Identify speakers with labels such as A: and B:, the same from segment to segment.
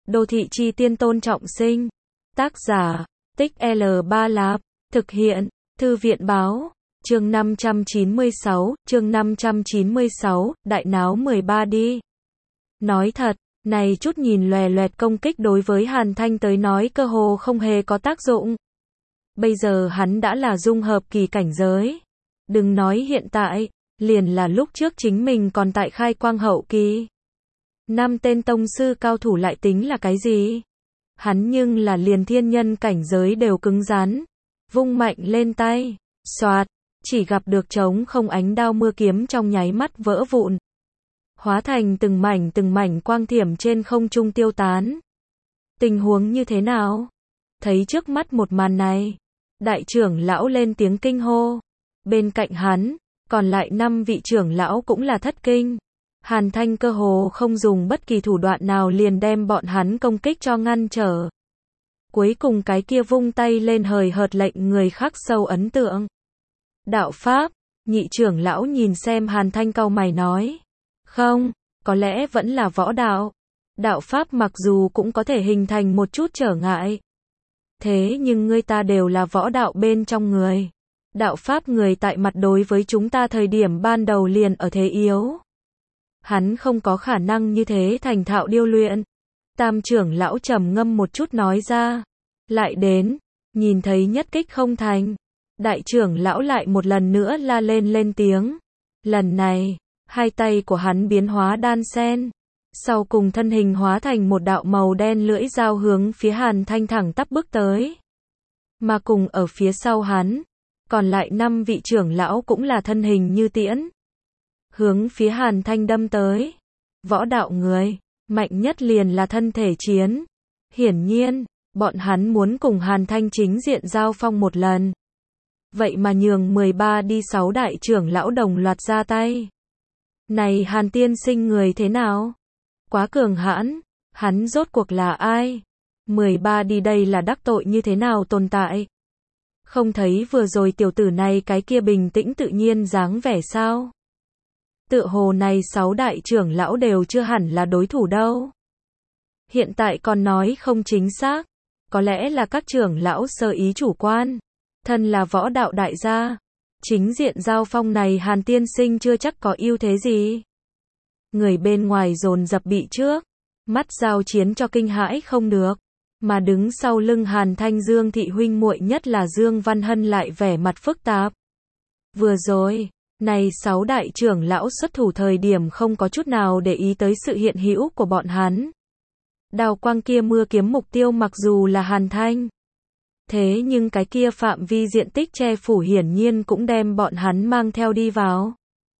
A: Đô thị chi tiên Tôn Trọng Sinh. Tác giả, Tích L3 Lạp. Thực hiện, Thư viện báo. Chương 596, chương 596, đại náo 13 đi. Nói thật, này chút nhìn lòe loẹt công kích đối với Hàn Thanh tới nói cơ hồ không hề có tác dụng. Bây giờ hắn đã là dung hợp kỳ cảnh giới. Đừng nói hiện tại, liền là lúc trước chính mình còn tại khai quang hậu kỳ. 5 tên tông sư cao thủ lại tính là cái gì? Hắn nhưng là liền thiên nhân cảnh giới đều cứng rắn. Vung mạnh lên tay, xoạt, chỉ gặp được trống không ánh đao mưa kiếm trong nháy mắt vỡ vụn. Hóa thành từng mảnh quang thiểm trên không trung tiêu tán. Tình huống như thế nào? Thấy trước mắt một màn này, đại trưởng lão lên tiếng kinh hô. Bên cạnh hắn, còn lại 5 vị trưởng lão cũng là thất kinh. Hàn Thanh cơ hồ không dùng bất kỳ thủ đoạn nào liền đem bọn hắn công kích cho ngăn trở. Cuối cùng cái kia vung tay lên hời hợt lệnh người khắc sâu ấn tượng. Đạo Pháp, nhị trưởng lão nhìn xem Hàn Thanh cau mày nói. Không, có lẽ vẫn là võ đạo. Đạo Pháp mặc dù cũng có thể hình thành một chút trở ngại. Thế nhưng ngươi ta đều là võ đạo bên trong người. Đạo Pháp người tại mặt đối với chúng ta thời điểm ban đầu liền ở thế yếu. Hắn không có khả năng như thế thành thạo điêu luyện. Tam trưởng lão trầm ngâm một chút nói ra. Lại đến, nhìn thấy nhất kích không thành. Đại trưởng lão lại một lần nữa la lên tiếng. Lần này, hai tay của hắn biến hóa đan sen. Sau cùng thân hình hóa thành một đạo màu đen lưỡi dao hướng phía Hàn Thanh thẳng tắp bước tới. Mà cùng ở phía sau hắn, còn lại 5 vị trưởng lão cũng là thân hình như tiễn. Hướng phía Hàn Thanh đâm tới. Võ đạo người, mạnh nhất liền là thân thể chiến. Hiển nhiên, bọn hắn muốn cùng Hàn Thanh chính diện giao phong một lần. Vậy mà nhường 13 đi 6 đại trưởng lão đồng loạt ra tay. Này Hàn tiên sinh người thế nào? Quá cường hãn, hắn rốt cuộc là ai? 13 đi đây là đắc tội như thế nào tồn tại? Không thấy vừa rồi tiểu tử này cái kia bình tĩnh tự nhiên dáng vẻ sao? Tựa hồ này 6 đại trưởng lão đều chưa hẳn là đối thủ đâu. Hiện tại còn nói không chính xác. Có lẽ là các trưởng lão sơ ý chủ quan. Thân là võ đạo đại gia. Chính diện giao phong này Hàn tiên sinh chưa chắc có ưu thế gì. Người bên ngoài dồn dập bị trước. Mắt giao chiến cho kinh hãi không được. Mà đứng sau lưng Hàn Thanh Dương thị huynh muội nhất là Dương Văn Hân lại vẻ mặt phức tạp. Vừa rồi, này 6 đại trưởng lão xuất thủ thời điểm không có chút nào để ý tới sự hiện hữu của bọn hắn. Đào quang kia mưa kiếm mục tiêu mặc dù là Hàn Thanh. Thế nhưng cái kia phạm vi diện tích che phủ hiển nhiên cũng đem bọn hắn mang theo đi vào.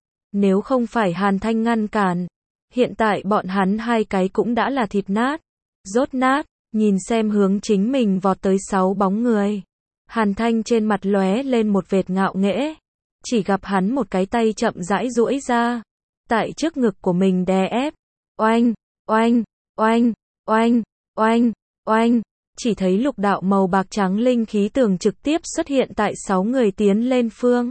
A: Nếu không phải Hàn Thanh ngăn cản, hiện tại bọn hắn hai cái cũng đã là thịt nát, rốt nát, nhìn xem hướng chính mình vọt tới 6 bóng người. Hàn Thanh trên mặt lóe lên một vệt ngạo nghễ, chỉ gặp hắn một cái tay chậm rãi duỗi ra, tại trước ngực của mình đè ép, oanh, oanh, oanh, oanh, oanh, oanh, chỉ thấy lục đạo màu bạc trắng linh khí tường trực tiếp xuất hiện tại 6 người tiến lên phương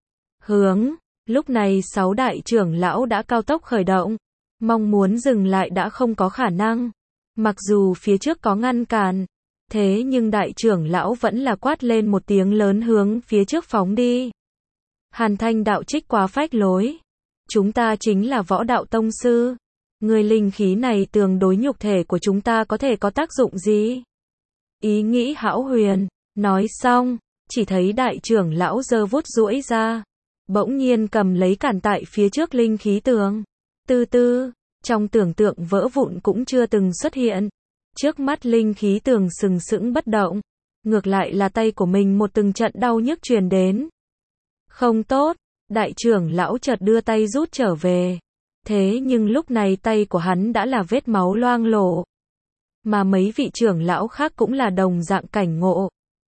A: hướng. Lúc này 6 đại trưởng lão đã cao tốc khởi động, mong muốn dừng lại đã không có khả năng. Mặc dù phía trước có ngăn cản, thế nhưng đại trưởng lão vẫn là quát lên một tiếng lớn hướng phía trước phóng đi. Hàn Thanh đạo trích quá phách lối. Chúng ta chính là võ đạo tông sư. Người linh khí này tương đối nhục thể của chúng ta có thể có tác dụng gì? Ý nghĩ hão huyền. Nói xong, chỉ thấy đại trưởng lão giơ vuốt duỗi ra. Bỗng nhiên cầm lấy cản tại phía trước linh khí tường. Từ từ, trong tưởng tượng vỡ vụn cũng chưa từng xuất hiện. Trước mắt linh khí tường sừng sững bất động. Ngược lại là tay của mình một từng trận đau nhức truyền đến. Không tốt, đại trưởng lão chợt đưa tay rút trở về. Thế nhưng lúc này tay của hắn đã là vết máu loang lổ. Mà mấy vị trưởng lão khác cũng là đồng dạng cảnh ngộ.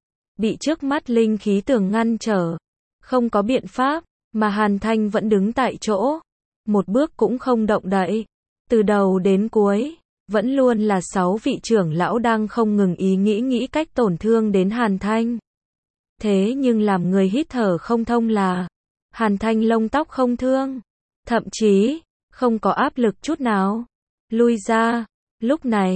A: Bị trước mắt linh khí tường ngăn trở. Không có biện pháp, mà Hàn Thanh vẫn đứng tại chỗ. Một bước cũng không động đậy. Từ đầu đến cuối, vẫn luôn là 6 vị trưởng lão đang không ngừng nghĩ cách tổn thương đến Hàn Thanh. Thế nhưng làm người hít thở không thông là Hàn Thanh lông tóc không thương, thậm chí không có áp lực chút nào. Lui ra. Lúc này,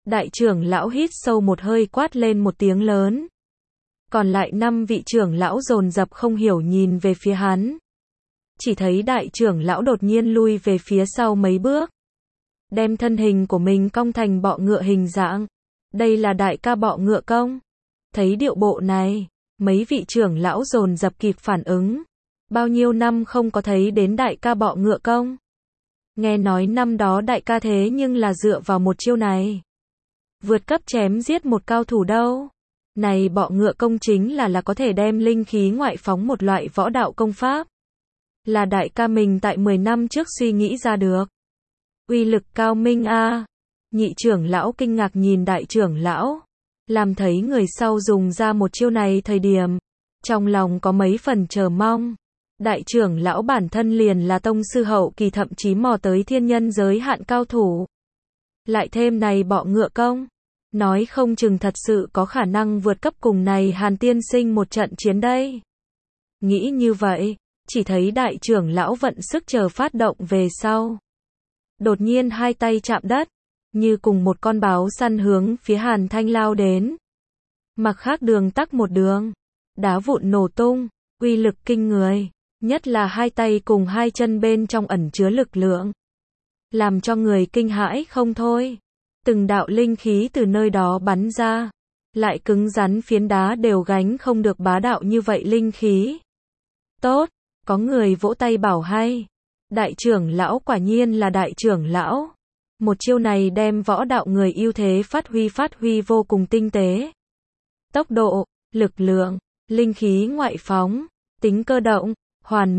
A: Đại trưởng lão hít sâu một hơi quát lên một tiếng lớn. Còn lại 5 vị trưởng lão dồn dập không hiểu nhìn về phía hắn. Chỉ thấy đại trưởng lão đột nhiên lui về phía sau mấy bước. Đem thân hình của mình cong thành bọ ngựa hình dạng. Đây là đại ca bọ ngựa công. Thấy điệu bộ này, mấy vị trưởng lão dồn dập kịp phản ứng. Bao nhiêu năm không có thấy đến đại ca bọ ngựa công. Nghe nói năm đó đại ca thế nhưng là dựa vào một chiêu này. Vượt cấp chém giết một cao thủ đâu. Này bọ ngựa công chính là có thể đem linh khí ngoại phóng một loại võ đạo công pháp. Là đại ca mình tại 10 năm trước suy nghĩ ra được. Uy lực cao minh a. Nhị trưởng lão kinh ngạc nhìn đại trưởng lão. Làm thấy người sau dùng ra một chiêu này thời điểm. Trong lòng có mấy phần chờ mong. Đại trưởng lão bản thân liền là tông sư hậu kỳ thậm chí mò tới thiên nhân giới hạn cao thủ. Lại thêm này bọ ngựa công. Nói không chừng thật sự có khả năng vượt cấp cùng này Hàn tiên sinh một trận chiến đây. Nghĩ như vậy, chỉ thấy đại trưởng lão vận sức chờ phát động về sau. Đột nhiên hai tay chạm đất, như cùng một con báo săn hướng phía Hàn Thanh lao đến. Mặc khác đường tắc một đường, đá vụn nổ tung, uy lực kinh người, nhất là hai tay cùng hai chân bên trong ẩn chứa lực lượng. Làm cho người kinh hãi không thôi. Từng đạo linh khí từ nơi đó bắn ra, lại cứng rắn phiến đá đều gánh không được bá đạo như vậy linh khí. Tốt, có người vỗ tay bảo hay. Đại trưởng lão quả nhiên là đại trưởng lão. Một chiêu này đem võ đạo người ưu thế phát huy vô cùng tinh tế. Tốc độ, lực lượng, linh khí ngoại phóng, tính cơ động, hoàn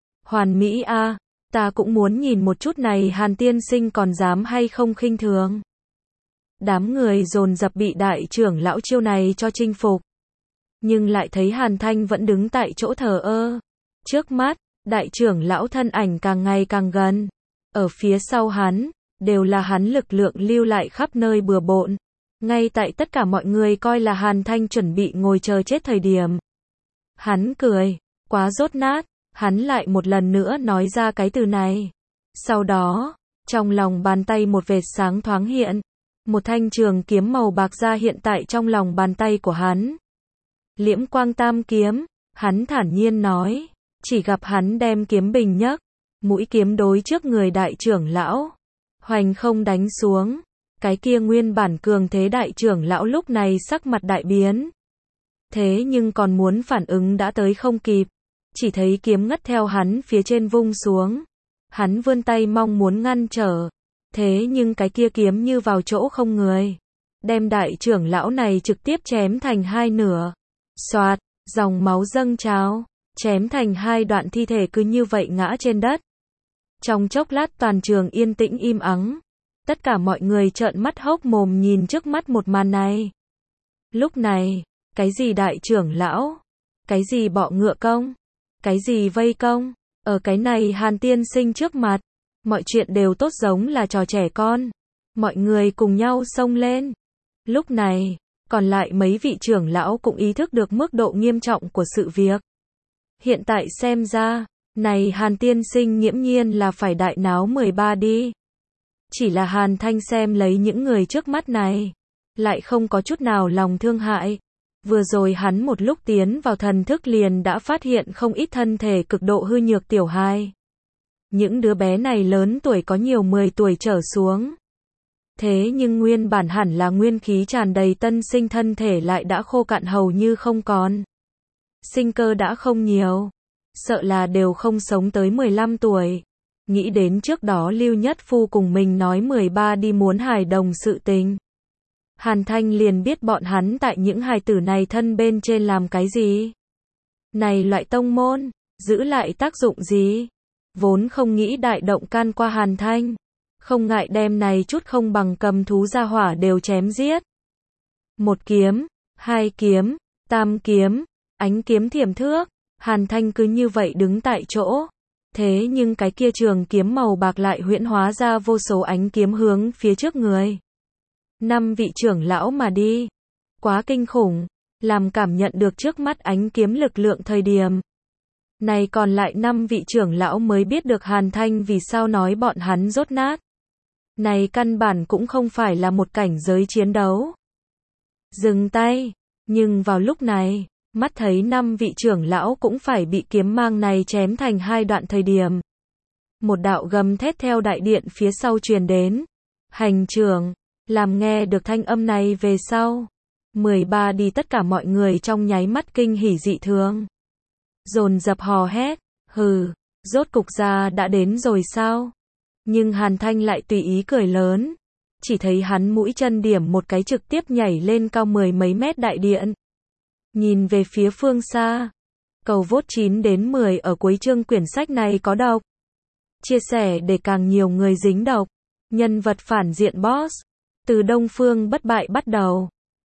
A: mỹ a. Ta cũng muốn nhìn một chút này Hàn tiên sinh còn dám hay không khinh thường. Đám người dồn dập bị đại trưởng lão chiêu này cho chinh phục. Nhưng lại thấy Hàn Thanh vẫn đứng tại chỗ thờ ơ. Trước mắt, đại trưởng lão thân ảnh càng ngày càng gần. Ở phía sau hắn, đều là hắn lực lượng lưu lại khắp nơi bừa bộn. Ngay tại tất cả mọi người coi là Hàn Thanh chuẩn bị ngồi chờ chết thời điểm. Hắn cười, quá dốt nát, hắn lại một lần nữa nói ra cái từ này. Sau đó, trong lòng bàn tay một vệt sáng thoáng hiện. Một thanh trường kiếm màu bạc ra hiện tại trong lòng bàn tay của hắn. Liễm quang tam kiếm, hắn thản nhiên nói. Chỉ gặp hắn đem kiếm bình nhấc, mũi kiếm đối trước người đại trưởng lão. Hoành không đánh xuống. Cái kia nguyên bản cường thế đại trưởng lão lúc này sắc mặt đại biến. Thế nhưng còn muốn phản ứng đã tới không kịp. Chỉ thấy kiếm ngất theo hắn phía trên vung xuống. Hắn vươn tay mong muốn ngăn trở. Thế nhưng cái kia kiếm như vào chỗ không người. Đem đại trưởng lão này trực tiếp chém thành hai nửa. Xoạt, dòng máu dâng trào. Chém thành hai đoạn thi thể cứ như vậy ngã trên đất. Trong chốc lát toàn trường yên tĩnh im ắng. Tất cả mọi người trợn mắt hốc mồm nhìn trước mắt một màn này. Lúc này, cái gì đại trưởng lão? Cái gì bọ ngựa công? Cái gì vây công? Ở cái này Hàn tiên sinh trước mặt. Mọi chuyện đều tốt giống là trò trẻ con. Mọi người cùng nhau xông lên. Lúc này, còn lại mấy vị trưởng lão cũng ý thức được mức độ nghiêm trọng của sự việc. Hiện tại xem ra, này Hàn tiên sinh nghiễm nhiên là phải đại náo 13 đi. Chỉ là Hàn Thanh xem lấy những người trước mắt này, lại không có chút nào lòng thương hại. Vừa rồi hắn một lúc tiến vào thần thức liền đã phát hiện không ít thân thể cực độ hư nhược tiểu hài. Những đứa bé này lớn tuổi có nhiều 10 tuổi trở xuống. Thế nhưng nguyên bản hẳn là nguyên khí tràn đầy tân sinh thân thể lại đã khô cạn hầu như không còn. Sinh cơ đã không nhiều. Sợ là đều không sống tới 15 tuổi. Nghĩ đến trước đó Lưu Nhất Phu cùng mình nói 13 đi muốn hài đồng sự tình. Hàn Thanh liền biết bọn hắn tại những hài tử này thân bên trên làm cái gì. Này loại tông môn, giữ lại tác dụng gì? Vốn không nghĩ đại động can qua Hàn Thanh. Không ngại đem này chút không bằng cầm thú gia hỏa đều chém giết. Một kiếm, hai kiếm, tam kiếm, ánh kiếm thiểm thước. Hàn Thanh cứ như vậy đứng tại chỗ. Thế nhưng cái kia trường kiếm màu bạc lại huyễn hóa ra vô số ánh kiếm hướng phía trước người. 5 vị trưởng lão mà đi. Quá kinh khủng. Làm cảm nhận được trước mắt ánh kiếm lực lượng thời điểm. Này còn lại 5 vị trưởng lão mới biết được Hàn Thanh vì sao nói bọn hắn dốt nát. Này căn bản cũng không phải là một cảnh giới chiến đấu. Dừng tay. Nhưng vào lúc này, mắt thấy 5 vị trưởng lão cũng phải bị kiếm mang này chém thành 2 đoạn thời điểm. Một đạo gầm thét theo đại điện phía sau truyền đến. Hành trưởng, làm nghe được thanh âm này về sau. 13 đi tất cả mọi người trong nháy mắt kinh hỉ dị thường. Dồn dập hò hét, hừ, rốt cục ra đã đến rồi sao? Nhưng Hàn Thanh lại tùy ý cười lớn. Chỉ thấy hắn mũi chân điểm một cái trực tiếp nhảy lên cao 10 mấy mét đại điện. Nhìn về phía phương xa. Cầu vote 9 đến 10 ở cuối chương quyển sách này có đọc. Chia sẻ để càng nhiều người dính đọc. Nhân vật phản diện boss. Từ Đông Phương bất bại bắt đầu.